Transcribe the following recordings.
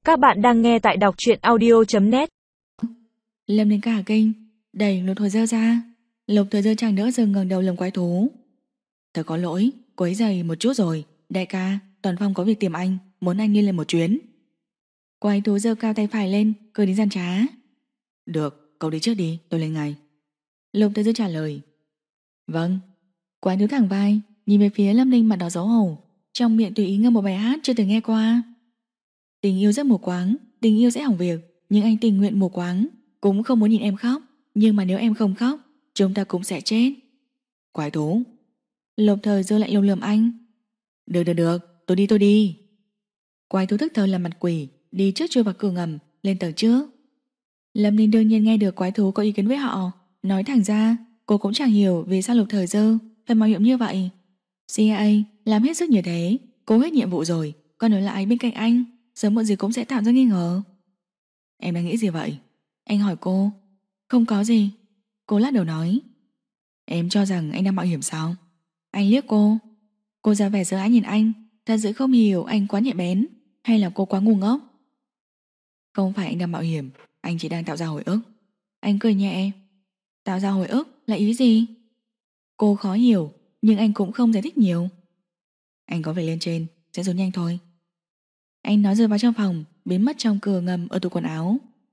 Các bạn đang nghe tại đọc truyện audio.net. Lâm đến cả kinh, đẩy Lục Thời Dơ ra. Lục Thời Dơ chẳng đỡ dừng ngẩng đầu lườm quái thú. Thật có lỗi, quấy rầy một chút rồi. Đại ca, Toàn Phong có việc tìm anh, muốn anh đi lên một chuyến. Quái thú giơ cao tay phải lên, cười đến gian trá. Được, cậu đi trước đi, tôi lên ngay. Lục Thời Dơ trả lời. Vâng. Quái thú thẳng vai, nhìn về phía Lâm Ninh mặt đỏ xấu hổ, trong miệng tùy ý ngâm một bài hát chưa từng nghe qua. Tình yêu rất mù quáng, tình yêu sẽ hỏng việc, nhưng anh tình nguyện mù quáng, cũng không muốn nhìn em khóc. Nhưng mà nếu em không khóc, chúng ta cũng sẽ chết. Quái thú. Lục Thời Dơ lại lườm lườm anh. Được, tôi đi. Quái thú tức thời làm mặt quỷ, đi trước chui vào cửa ngầm, lên tầng trước. Lâm Ninh đương nhiên nghe được quái thú có ý kiến với họ. Nói thẳng ra, cô cũng chẳng hiểu vì sao Lục Thời Dơ phải mạo hiểm như vậy. CIA làm hết sức như thế, cố hết nhiệm vụ rồi, còn ở lại bên cạnh anh, sớm muộn gì cũng sẽ tạo ra nghi ngờ. Em đang nghĩ gì vậy? Anh hỏi cô. Không có gì. Cô lắc đầu nói. Em cho rằng anh đang mạo hiểm sao? Anh liếc cô. Cô ra vẻ sợ hãi nhìn anh, thật sự không hiểu anh quá nhạy bén hay là cô quá ngu ngốc. Không phải anh đang mạo hiểm, anh chỉ đang tạo ra hồi ức. Anh cười nhẹ. Tạo ra hồi ức là ý gì? Cô khó hiểu, nhưng anh cũng không giải thích nhiều. Anh có việc lên trên, sẽ rồi nhanh thôi. Anh nói rồi vào trong phòng, biến mất trong cửa ngầm ở tủ quần áo.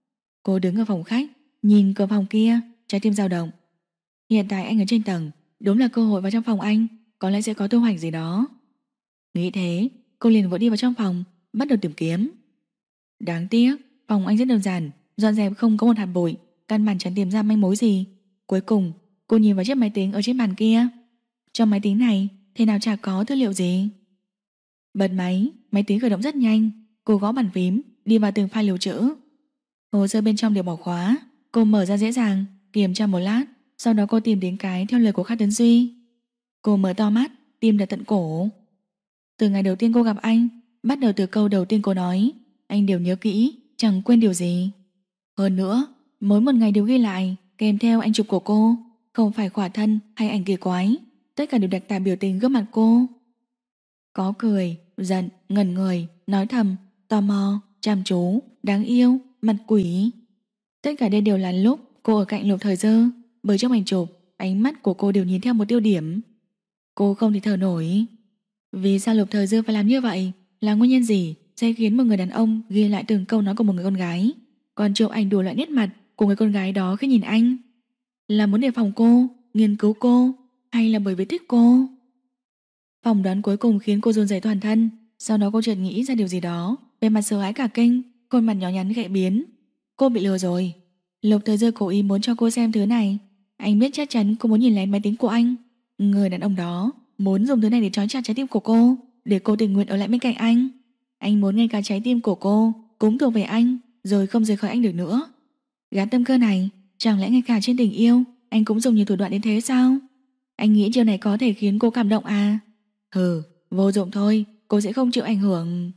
Cô đứng ở phòng khách, nhìn cửa phòng kia, trái tim dao động. Hiện tại anh ở trên tầng, đúng là cơ hội vào trong phòng anh, có lẽ sẽ có thu hoạch gì đó. Nghĩ thế, cô liền vội đi vào trong phòng, bắt đầu tìm kiếm. Đáng tiếc, phòng anh rất đơn giản, dọn dẹp không có một hạt bụi, căn bản chẳng tìm ra manh mối gì. Cuối cùng, cô nhìn vào chiếc máy tính ở trên bàn kia. Trong máy tính này, thế nào chả có tư liệu gì. Bật máy, máy tính khởi động rất nhanh. Cô gõ bàn phím, đi vào từng file lưu trữ. Hồ sơ bên trong đều bỏ khóa. Cô mở ra dễ dàng, kiểm tra một lát. Sau đó cô tìm đến cái theo lời của Khắc Tấn Duy. Cô mở to mắt, tim đập tận cổ. Từ ngày đầu tiên cô gặp anh, bắt đầu từ câu đầu tiên cô nói, anh đều nhớ kỹ, chẳng quên điều gì. Hơn nữa, mỗi một ngày đều ghi lại, kèm theo ảnh chụp của cô. Không phải khỏa thân hay ảnh kỳ quái, tất cả đều đặc tả biểu tình gương mặt cô. Có cười, giận, ngẩn người, nói thầm, tò mò, chăm chú, đáng yêu, mặt quỷ. Tất cả đây đều là lúc cô ở cạnh Lục Thời Dơ, bởi trong ảnh chụp, ánh mắt của cô đều nhìn theo một tiêu điểm. Cô không thể thở nổi. Vì sao Lục Thời Dơ phải làm như vậy? Là nguyên nhân gì sẽ khiến một người đàn ông ghi lại từng câu nói của một người con gái, còn chụp ảnh đủ loại nét mặt của người con gái đó khi nhìn anh? Là muốn đề phòng cô, nghiên cứu cô, hay là bởi vì thích cô? Phỏng đoán cuối cùng khiến cô run rẩy toàn thân. Sau đó cô chợt nghĩ ra điều gì đó, về mặt sợ hãi cả kinh, khuôn mặt nhỏ nhắn khẽ biến. Cô bị lừa rồi. Lục Thời Dơ cố ý muốn cho cô xem thứ này. Anh biết chắc chắn cô muốn nhìn lén máy tính của anh. Người đàn ông đó muốn dùng thứ này để trói chặt trái tim của cô, để cô tình nguyện ở lại bên cạnh anh. Anh muốn ngay cả trái tim của cô cũng thuộc về anh, rồi không rời khỏi anh được nữa. Gán tâm cơ này, chẳng lẽ ngay cả trên tình yêu anh cũng dùng nhiều thủ đoạn đến thế sao? Anh nghĩ điều này có thể khiến cô cảm động à? Hừ, vô dụng thôi, cô sẽ không chịu ảnh hưởng.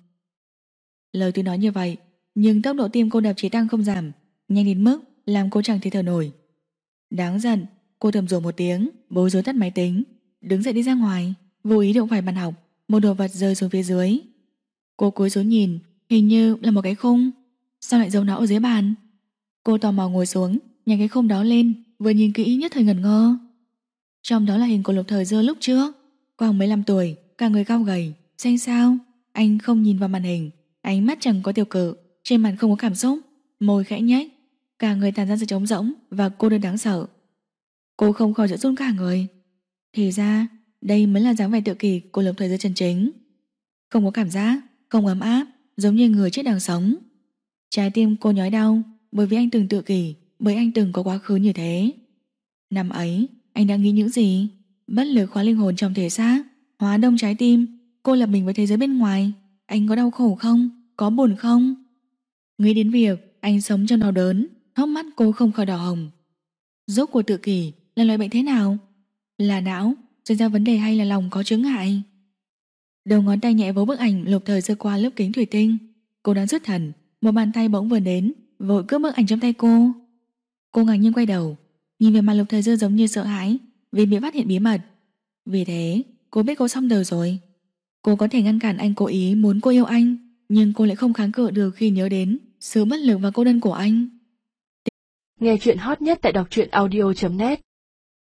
Lời tôi nói như vậy, nhưng tốc độ tim cô đập chỉ tăng không giảm, nhanh đến mức làm cô chẳng thể thở nổi. Đáng giận, cô thầm rủa một tiếng, bối rối tắt máy tính, đứng dậy đi ra ngoài, vô ý đụng phải bàn học, một đồ vật rơi xuống phía dưới. Cô cúi xuống nhìn, hình như là một cái khung. Sao lại giấu nó ở dưới bàn? Cô tò mò ngồi xuống, nhặt cái khung đó lên, vừa nhìn kỹ nhất thời ngẩn ngơ. Trong đó là hình của Lục Thời Dơ lúc trước, khoảng 15 tuổi, cả người cao gầy, xanh xao. Anh không nhìn vào màn hình, ánh mắt chẳng có tiêu cự, trên mặt không có cảm xúc, môi khẽ nhếch, cả người tàn ra sự trống rỗng và cô đơn đáng sợ. Cô không khỏi giận run cả người. Thì ra, đây mới là dáng vẻ tự kỷ của Lục Thời Dơ chân chính. Không có cảm giác, không ấm áp, giống như người chết đang sống. Trái tim cô nhói đau, bởi vì anh từng tự kỷ, bởi anh từng có quá khứ như thế. Năm ấy, anh đang nghĩ những gì? Bất lực khóa linh hồn trong thể xác, hóa đông trái tim. Cô lập mình với thế giới bên ngoài. Anh có đau khổ không? Có buồn không? Nghĩ đến việc anh sống trong đau đớn, hốc mắt cô không khỏi đỏ hồng. Rốt cuộc tự kỷ là loại bệnh thế nào? Là não xảy ra vấn đề hay là lòng có chướng ngại? Đầu ngón tay nhẹ vỗ bức ảnh Lục Thời Dơ qua lớp kính thủy tinh. Cô đang xuất thần, một bàn tay bỗng vươn đến, vội cướp bức ảnh trong tay cô. Cô ngạc nhiên quay đầu, nhìn về mặt Lục Thời Dơ giống như sợ hãi vì bị phát hiện bí mật. Vì thế cô biết cô xong đời rồi. Cô có thể ngăn cản anh cố ý muốn cô yêu anh, nhưng cô lại không kháng cự được khi nhớ đến sự bất lực và cô đơn của anh. Nghe chuyện hot nhất tại đọc truyện audio.net